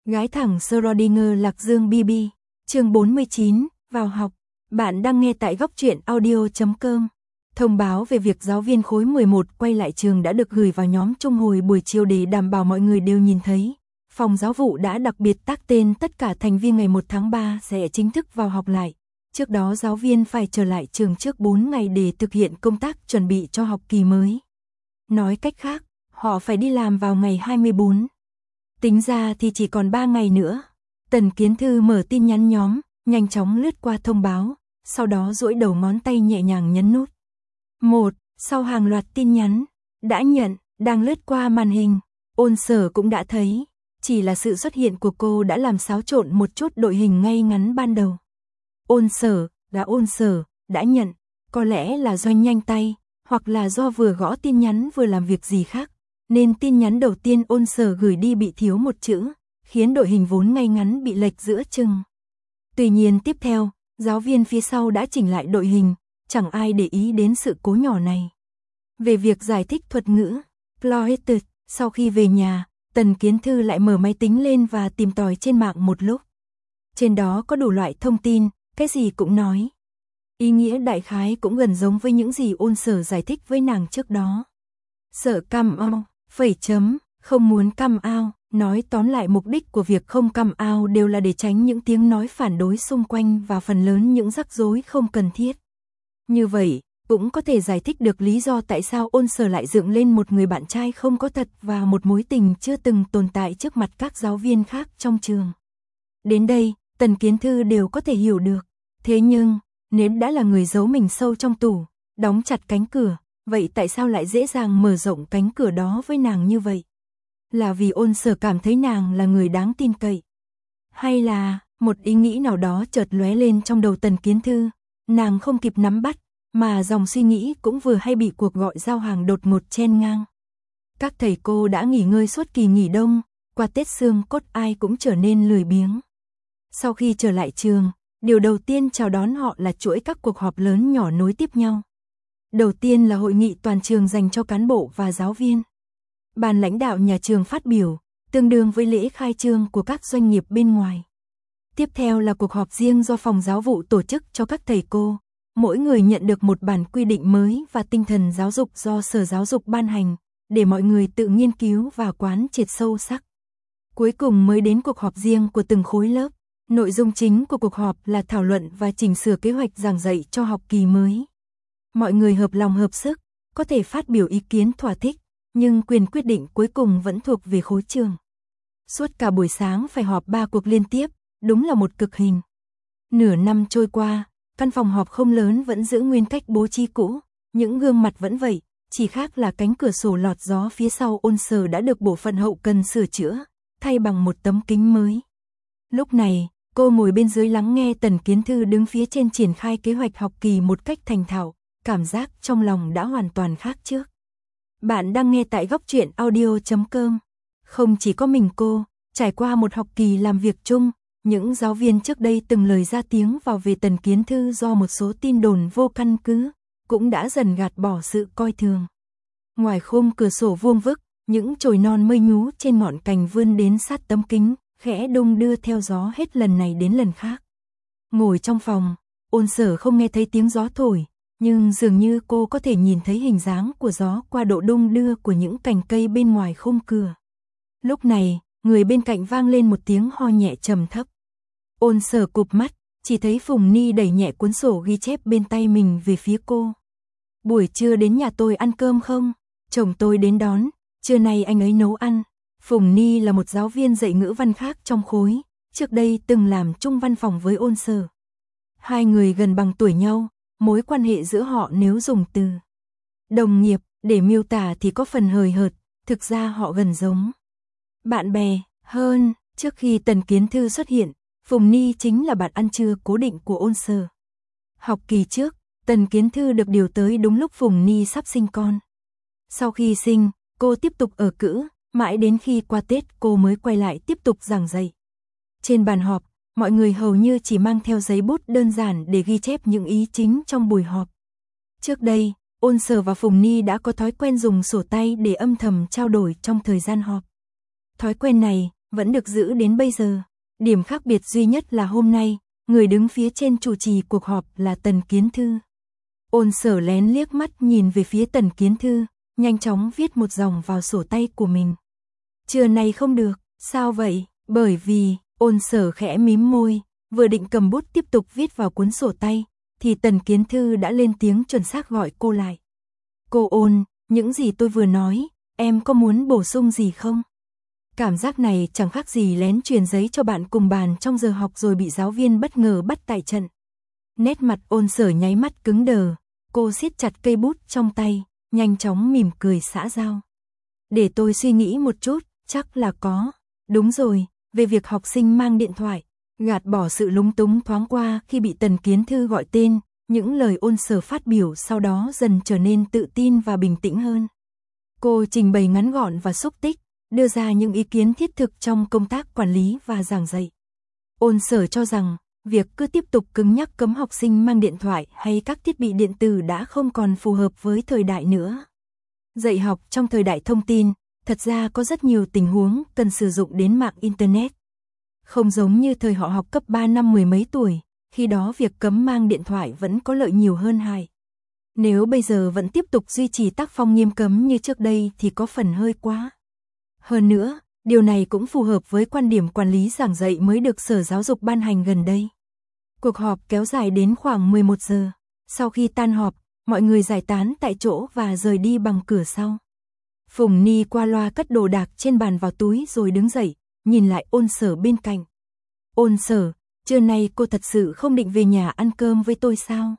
Gái thẳng Schrödinger Lạc Dương BB, chương 49, vào học. Bạn đang nghe tại góc truyện audio.com. Thông báo về việc giáo viên khối 11 quay lại trường đã được gửi vào nhóm chung hồi buổi chiều để đảm bảo mọi người đều nhìn thấy. Phòng giáo vụ đã đặc biệt tác tên tất cả thành viên ngày 1 tháng 3 sẽ chính thức vào học lại. Trước đó giáo viên phải trở lại trường trước 4 ngày để thực hiện công tác chuẩn bị cho học kỳ mới. Nói cách khác, họ phải đi làm vào ngày 24. Tính ra thì chỉ còn 3 ngày nữa. Tần Kiến Thư mở tin nhắn nhóm, nhanh chóng lướt qua thông báo, sau đó duỗi đầu ngón tay nhẹ nhàng nhấn nút. 1. Sau hàng loạt tin nhắn, đã nhận, đang lướt qua màn hình, Ôn Sở cũng đã thấy, chỉ là sự xuất hiện của cô đã làm xáo trộn một chút đội hình ngay ngắn ban đầu. Ôn Sở, đã nhận, có lẽ là do nhanh tay, hoặc là do vừa gõ tin nhắn vừa làm việc gì khác, nên tin nhắn đầu tiên Ôn Sở gửi đi bị thiếu một chữ, khiến đội hình vốn ngay ngắn bị lệch giữa chừng. Tuy nhiên tiếp theo, giáo viên phía sau đã chỉnh lại đội hình, chẳng ai để ý đến sự cố nhỏ này. Về việc giải thích thuật ngữ, Ploited, sau khi về nhà, Tần Kiến Thư lại mở máy tính lên và tìm tòi trên mạng một lúc. Trên đó có đủ loại thông tin, cái gì cũng nói. Ý nghĩa đại khái cũng gần giống với những gì Ôn Sở giải thích với nàng trước đó. Sợ come out, không muốn come out, nói tóm lại mục đích của việc không come out đều là để tránh những tiếng nói phản đối xung quanh và phần lớn những rắc rối không cần thiết. Như vậy, cũng có thể giải thích được lý do tại sao Ôn Sở lại dựng lên một người bạn trai không có thật và một mối tình chưa từng tồn tại trước mặt các giáo viên khác trong trường. Đến đây, Tần Kiến Thư đều có thể hiểu được. Thế nhưng, nếu đã là người giấu mình sâu trong tủ, đóng chặt cánh cửa, vậy tại sao lại dễ dàng mở rộng cánh cửa đó với nàng như vậy? Là vì Ôn Sở cảm thấy nàng là người đáng tin cậy? Hay là, một ý nghĩ nào đó chợt lóe lên trong đầu Tần Kiến Thư, nàng không kịp nắm bắt, mà dòng suy nghĩ cũng vừa hay bị cuộc gọi giao hàng đột ngột chen ngang. Các thầy cô đã nghỉ ngơi suốt kỳ nghỉ đông, qua Tết xương cốt ai cũng trở nên lười biếng. Sau khi trở lại trường, điều đầu tiên chào đón họ là chuỗi các cuộc họp lớn nhỏ nối tiếp nhau. Đầu tiên là hội nghị toàn trường dành cho cán bộ và giáo viên. Ban lãnh đạo nhà trường phát biểu, tương đương với lễ khai trương của các doanh nghiệp bên ngoài. Tiếp theo là cuộc họp riêng do phòng giáo vụ tổ chức cho các thầy cô. Mỗi người nhận được một bản quy định mới và tinh thần giáo dục do Sở Giáo dục ban hành, để mọi người tự nghiên cứu và quán triệt sâu sắc. Cuối cùng mới đến cuộc họp riêng của từng khối lớp. Nội dung chính của cuộc họp là thảo luận và chỉnh sửa kế hoạch giảng dạy cho học kỳ mới. Mọi người hợp lòng hợp sức, có thể phát biểu ý kiến thỏa thích, nhưng quyền quyết định cuối cùng vẫn thuộc về khối trường. Suốt cả buổi sáng phải họp 3 cuộc liên tiếp, đúng là một cực hình. Nửa năm trôi qua, căn phòng họp không lớn vẫn giữ nguyên cách bố trí cũ, những gương mặt vẫn vậy, chỉ khác là cánh cửa sổ lọt gió phía sau Ôn Sở đã được bộ phận hậu cần sửa chữa, thay bằng một tấm kính mới. Lúc này, cô ngồi bên dưới lắng nghe Tần Kiến Thư đứng phía trên triển khai kế hoạch học kỳ một cách thành thạo, cảm giác trong lòng đã hoàn toàn khác trước. Bạn đang nghe tại góc truyện audio.com. Không chỉ có mình cô, trải qua một học kỳ làm việc chung, những giáo viên trước đây từng lời ra tiếng vào về Tần Kiến Thư do một số tin đồn vô căn cứ, cũng đã dần gạt bỏ sự coi thường. Ngoài khung cửa sổ vuông vức, những chồi non mây nhú trên ngọn cành vươn đến sát tấm kính, khẽ đung đưa theo gió hết lần này đến lần khác. Ngồi trong phòng, Ôn Sở không nghe thấy tiếng gió thổi, nhưng dường như cô có thể nhìn thấy hình dáng của gió qua độ đung đưa của những cành cây bên ngoài khung cửa. Lúc này, người bên cạnh vang lên một tiếng ho nhẹ trầm thấp. Ôn Sở cụp mắt, chỉ thấy Phùng Ni đẩy nhẹ cuốn sổ ghi chép bên tay mình về phía cô. Buổi trưa đến nhà tôi ăn cơm không? Chồng tôi đến đón, trưa nay anh ấy nấu ăn. Phùng Ni là một giáo viên dạy ngữ văn khác trong khối, trước đây từng làm chung văn phòng với Ôn Sở. Hai người gần bằng tuổi nhau, mối quan hệ giữa họ nếu dùng từ đồng nghiệp để miêu tả thì có phần hời hợt, thực ra họ gần giống bạn bè hơn. Trước khi Tần Kiến Thư xuất hiện, Phùng Ni chính là bạn ăn trưa cố định của Ôn Sở. Học kỳ trước, Tần Kiến Thư được điều tới đúng lúc Phùng Ni sắp sinh con. Sau khi sinh, cô tiếp tục ở cữ, mãi đến khi qua Tết cô mới quay lại tiếp tục giảng dạy. Trên bàn họp, mọi người hầu như chỉ mang theo giấy bút đơn giản để ghi chép những ý chính trong buổi họp. Trước đây, Ôn Sở và Phùng Ni đã có thói quen dùng sổ tay để âm thầm trao đổi trong thời gian họp. Thói quen này, vẫn được giữ đến bây giờ. Điểm khác biệt duy nhất là hôm nay, người đứng phía trên chủ trì cuộc họp là Tần Kiến Thư. Ôn Sở lén liếc mắt nhìn về phía Tần Kiến Thư, nhanh chóng viết một dòng vào sổ tay của mình. Trưa nay không được, sao vậy? Bởi vì, Ôn Sở khẽ mím môi, vừa định cầm bút tiếp tục viết vào cuốn sổ tay, thì Tần Kiến Thư đã lên tiếng chuẩn xác gọi cô lại. Cô Ôn, những gì tôi vừa nói, em có muốn bổ sung gì không? Cảm giác này chẳng khác gì lén truyền giấy cho bạn cùng bàn trong giờ học rồi bị giáo viên bất ngờ bắt tại trận. Nét mặt Ôn Sở nháy mắt cứng đờ, cô siết chặt cây bút trong tay, nhanh chóng mỉm cười xã giao. Để tôi suy nghĩ một chút, chắc là có. Đúng rồi, về việc học sinh mang điện thoại, gạt bỏ sự lúng túng thoáng qua khi bị Tần Kiến Thư gọi tên, những lời Ôn Sở phát biểu sau đó dần trở nên tự tin và bình tĩnh hơn. Cô trình bày ngắn gọn và xúc tích, đưa ra những ý kiến thiết thực trong công tác quản lý và giảng dạy. Ôn Sở cho rằng, việc cứ tiếp tục cứng nhắc cấm học sinh mang điện thoại hay các thiết bị điện tử đã không còn phù hợp với thời đại nữa. Dạy học trong thời đại thông tin, thật ra có rất nhiều tình huống cần sử dụng đến mạng Internet. Không giống như thời họ học cấp 3 năm mười mấy tuổi, khi đó việc cấm mang điện thoại vẫn có lợi nhiều hơn hại. Nếu bây giờ vẫn tiếp tục duy trì tác phong nghiêm cấm như trước đây thì có phần hơi quá. Hơn nữa, điều này cũng phù hợp với quan điểm quản lý giảng dạy mới được Sở Giáo dục ban hành gần đây. Cuộc họp kéo dài đến khoảng 11 giờ. Sau khi tan họp, mọi người giải tán tại chỗ và rời đi bằng cửa sau. Phùng Ni qua loa cất đồ đạc trên bàn vào túi rồi đứng dậy, nhìn lại Ôn Sở bên cạnh. Ôn Sở, trưa nay cô thật sự không định về nhà ăn cơm với tôi sao?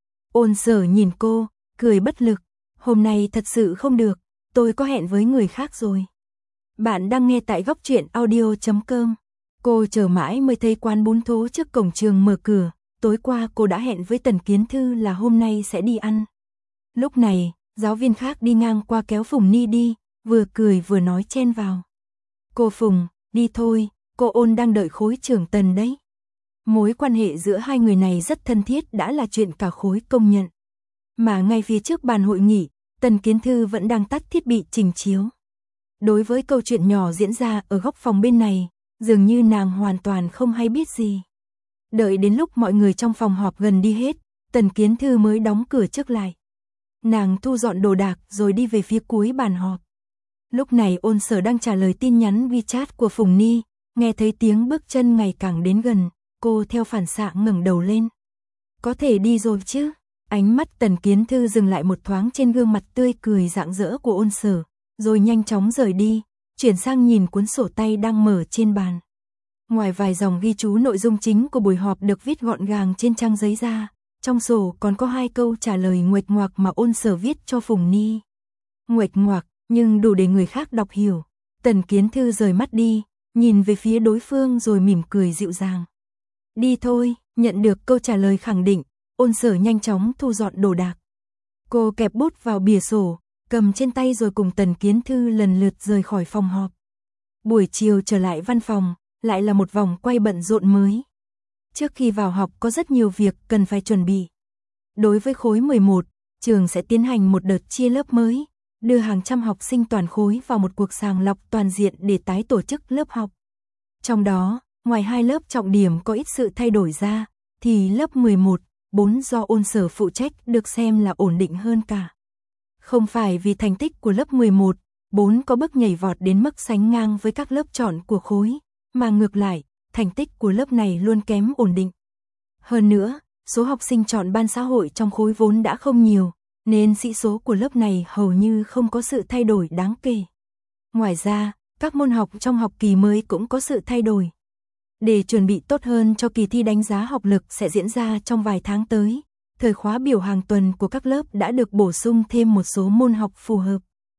Ôn Sở nhìn cô, cười bất lực. Hôm nay thật sự không được, tôi có hẹn với người khác rồi. Bạn đang nghe tại góc truyện audio.com. Cô chờ mãi mới thấy quán bún thố trước cổng trường mở cửa. Tối qua cô đã hẹn với Tần Kiến Thư là hôm nay sẽ đi ăn. Lúc này, giáo viên khác đi ngang qua kéo Phùng Ni đi, vừa cười vừa nói chen vào. Cô Phùng, đi thôi, cô Ôn đang đợi khối trưởng Tần đấy. Mối quan hệ giữa hai người này rất thân thiết đã là chuyện cả khối công nhận. Mà ngay phía trước bàn hội nghị, Tần Kiến Thư vẫn đang tắt thiết bị trình chiếu. Đối với câu chuyện nhỏ diễn ra ở góc phòng bên này, dường như nàng hoàn toàn không hay biết gì. Đợi đến lúc mọi người trong phòng họp gần đi hết, Tần Kiến Thư mới đóng cửa trước lại. Nàng thu dọn đồ đạc rồi đi về phía cuối bàn họp. Lúc này Ôn Sở đang trả lời tin nhắn WeChat của Phùng Ni, nghe thấy tiếng bước chân ngày càng đến gần, cô theo phản xạ ngẩng đầu lên. Có thể đi rồi chứ? Ánh mắt Tần Kiến Thư dừng lại một thoáng trên gương mặt tươi cười rạng rỡ của Ôn Sở, rồi nhanh chóng rời đi, chuyển sang nhìn cuốn sổ tay đang mở trên bàn. Ngoài vài dòng ghi chú nội dung chính của buổi họp được viết gọn gàng trên trang giấy ra, trong sổ còn có 2 câu trả lời nguệch ngoạc mà Ôn Sở viết cho Phùng Ni. Nguệch ngoạc, nhưng đủ để người khác đọc hiểu. Tần Kiến Thư rời mắt đi, nhìn về phía đối phương rồi mỉm cười dịu dàng. Đi thôi, nhận được câu trả lời khẳng định, Ôn Sở nhanh chóng thu dọn đồ đạc. Cô kẹp bút vào bìa sổ, cầm trên tay rồi cùng Tần Kiến Thư lần lượt rời khỏi phòng họp. Buổi chiều trở lại văn phòng, lại là một vòng quay bận rộn mới. Trước khi vào học có rất nhiều việc cần phải chuẩn bị. Đối với khối 11, trường sẽ tiến hành một đợt chia lớp mới, đưa hàng trăm học sinh toàn khối vào một cuộc sàng lọc toàn diện để tái tổ chức lớp học. Trong đó, ngoài 2 lớp trọng điểm có ít sự thay đổi ra, thì lớp 11, 4 do Ôn Sở phụ trách được xem là ổn định hơn cả. Không phải vì thành tích của lớp 11, 4 có bước nhảy vọt đến mức sánh ngang với các lớp chọn của khối, mà ngược lại, thành tích của lớp này luôn kém ổn định. Hơn nữa, số học sinh chọn ban xã hội trong khối vốn đã không nhiều, nên sĩ số của lớp này hầu như không có sự thay đổi đáng kể. Ngoài ra, các môn học trong học kỳ mới cũng có sự thay đổi. Để chuẩn bị tốt hơn cho kỳ thi đánh giá học lực sẽ diễn ra trong vài tháng tới, thời khóa biểu hàng tuần của các lớp đã được bổ sung thêm một số môn học phù hợp.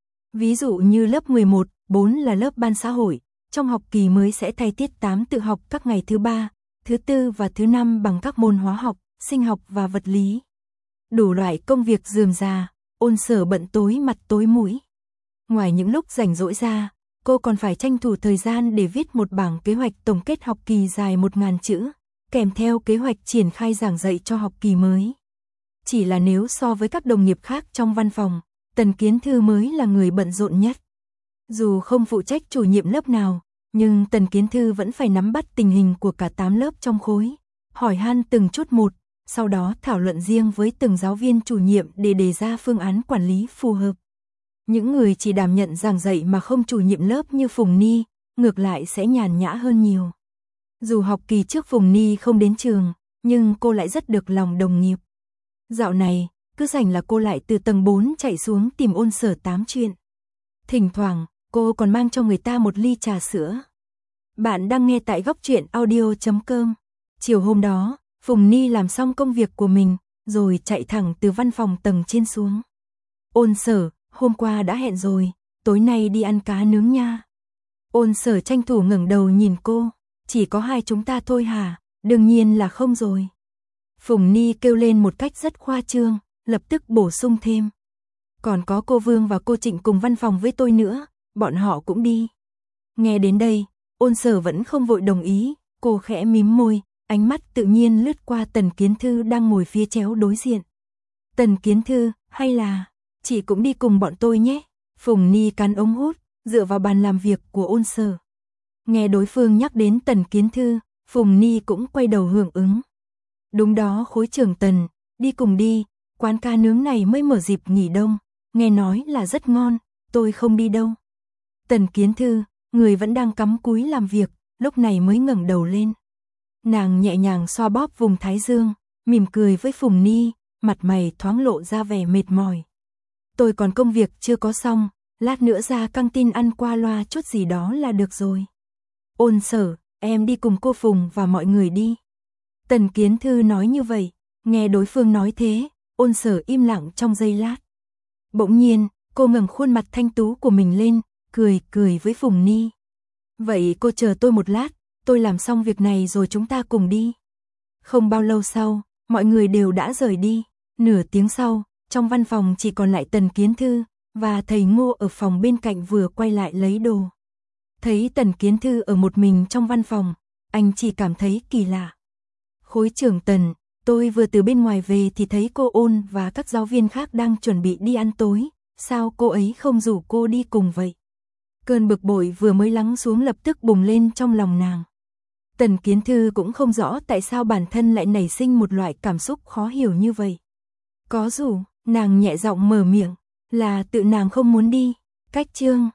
Ví dụ như lớp 11, 4 là lớp ban xã hội, trong học kỳ mới sẽ thay tiết 8 tự học các ngày thứ 3, thứ 4 và thứ 5 bằng các môn hóa học, sinh học và vật lý. Đủ loại công việc rườm rà, Ôn Sở bận tối mặt tối mũi. Ngoài những lúc rảnh rỗi ra, cô còn phải tranh thủ thời gian để viết một bảng kế hoạch tổng kết học kỳ dài 1000 chữ, kèm theo kế hoạch triển khai giảng dạy cho học kỳ mới. Chỉ là nếu so với các đồng nghiệp khác trong văn phòng, Tần Kiến Thư mới là người bận rộn nhất. Dù không phụ trách chủ nhiệm lớp nào, Nhưng Tần Kiến Thư vẫn phải nắm bắt tình hình của cả 8 lớp trong khối, hỏi han từng chút một, sau đó thảo luận riêng với từng giáo viên chủ nhiệm để đề ra phương án quản lý phù hợp. Những người chỉ đảm nhận giảng dạy mà không chủ nhiệm lớp như Phùng Ni, ngược lại sẽ nhàn nhã hơn nhiều. Dù học kỳ trước Phùng Ni không đến trường, nhưng cô lại rất được lòng đồng nghiệp. Dạo này, cứ rảnh là cô lại từ tầng 4 chạy xuống tìm Ôn Sở tám chuyện. Thỉnh thoảng, cô còn mang cho người ta một ly trà sữa. Bạn đang nghe tại góc truyện audio.com. Chiều hôm đó, Phùng Ni làm xong công việc của mình, rồi chạy thẳng từ văn phòng tầng trên xuống. Ôn Sở, hôm qua đã hẹn rồi, tối nay đi ăn cá nướng nha. Ôn Sở tranh thủ ngẩng đầu nhìn cô, chỉ có hai chúng ta thôi hả? Đương nhiên là không rồi. Phùng Ni kêu lên một cách rất khoa trương, lập tức bổ sung thêm. Còn có cô Vương và cô Trịnh cùng văn phòng với tôi nữa, bọn họ cũng đi. Nghe đến đây, Ôn Sở vẫn không vội đồng ý, cô khẽ mím môi, ánh mắt tự nhiên lướt qua Tần Kiến Thư đang ngồi phía chéo đối diện. Tần Kiến Thư, hay là, chị cũng đi cùng bọn tôi nhé. Phùng Ni cắn ống hút, dựa vào bàn làm việc của Ôn Sở. Nghe đối phương nhắc đến Tần Kiến Thư, Phùng Ni cũng quay đầu hưởng ứng. Đúng đó khối trưởng Tần, đi cùng đi, quán cá nướng này mới mở dịp nghỉ đông, nghe nói là rất ngon, tôi không đi đâu. Tần Kiến Thư, người vẫn đang cắm cúi làm việc, lúc này mới ngẩng đầu lên. Nàng nhẹ nhàng xoa bóp vùng thái dương, mỉm cười với Phùng Ni, mặt mày thoáng lộ ra vẻ mệt mỏi. Tôi còn công việc chưa có xong, lát nữa ra căng tin ăn qua loa chút gì đó là được rồi. Ôn Sở, em đi cùng cô Phùng và mọi người đi. Tần Kiến Thư nói như vậy, nghe đối phương nói thế, Ôn Sở im lặng trong giây lát. Bỗng nhiên, cô ngẩng khuôn mặt thanh tú của mình lên, cười với Phùng Ni. Vậy cô chờ tôi một lát, tôi làm xong việc này rồi chúng ta cùng đi. Không bao lâu sau, mọi người đều đã rời đi. Nửa tiếng sau, trong văn phòng chỉ còn lại Tần Kiến Thư, và thầy Ngô ở phòng bên cạnh vừa quay lại lấy đồ. Thấy Tần Kiến Thư ở một mình trong văn phòng, anh chỉ cảm thấy kỳ lạ. Khối trưởng Tần, tôi vừa từ bên ngoài về thì thấy cô Ôn và các giáo viên khác đang chuẩn bị đi ăn tối, sao cô ấy không rủ cô đi cùng vậy? Cơn bực bội vừa mới lắng xuống lập tức bùng lên trong lòng nàng. Tần Kiến Thư cũng không rõ tại sao bản thân lại nảy sinh một loại cảm xúc khó hiểu như vậy. Có rủ, nàng nhẹ giọng mở miệng, là tự nàng không muốn đi. Cách chương